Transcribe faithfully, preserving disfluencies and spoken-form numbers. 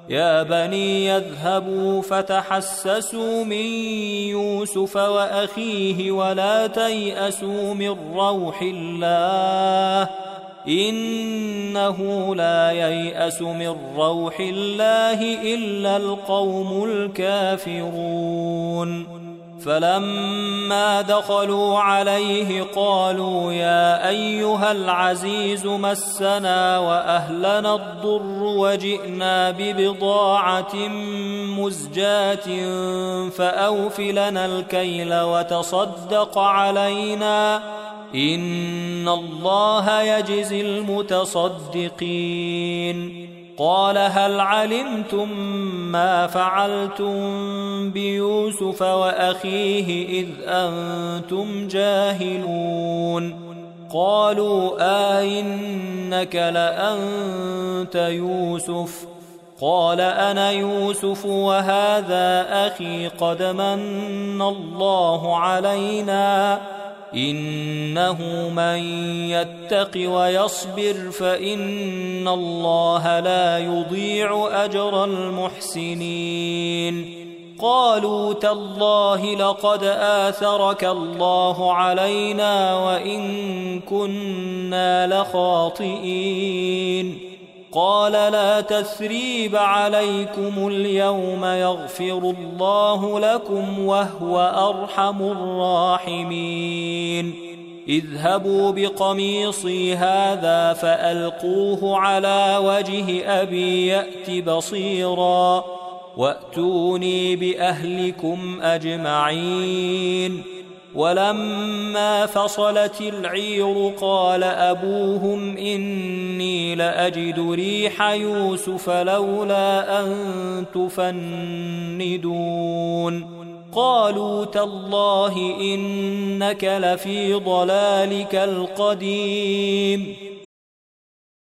يا بني يذهبوا فتحسسوا من يوسف وأخيه ولا تيأسوا من روح الله إنه لا ييأس من روح الله إلا القوم الكافرون. فلما دخلوا عليه قالوا يا أيها العزيز مسنا وأهلنا الضر وجئنا ببضاعة مزجاة فأوف لنا الكيل وتصدق علينا إن الله يجزي المتصدقين. قال هل علمتم ما فعلتم بيوسف وأخيه إذ أنتم جاهلون؟ قالوا آئنك لأنت يوسف؟ قال أنا يوسف وهذا أخي قد من الله علينا إنه من يتق ويصبر فإن الله لا يضيع أجر المحسنين. قالوا تالله لقد آثرك الله علينا وإن كنا لخاطئين. قال لا تثريب عليكم اليوم يغفر الله لكم وهو أرحم الراحمين. اذهبوا بقميصي هذا فألقوه على وجه أبي يأت بصيرا وأتوني بأهلكم أجمعين. ولما فصلت العير قال أبوهم إني لأجد ريح يوسف لولا أن تفندون. قالوا تالله إنك لفي ضلالك القديم.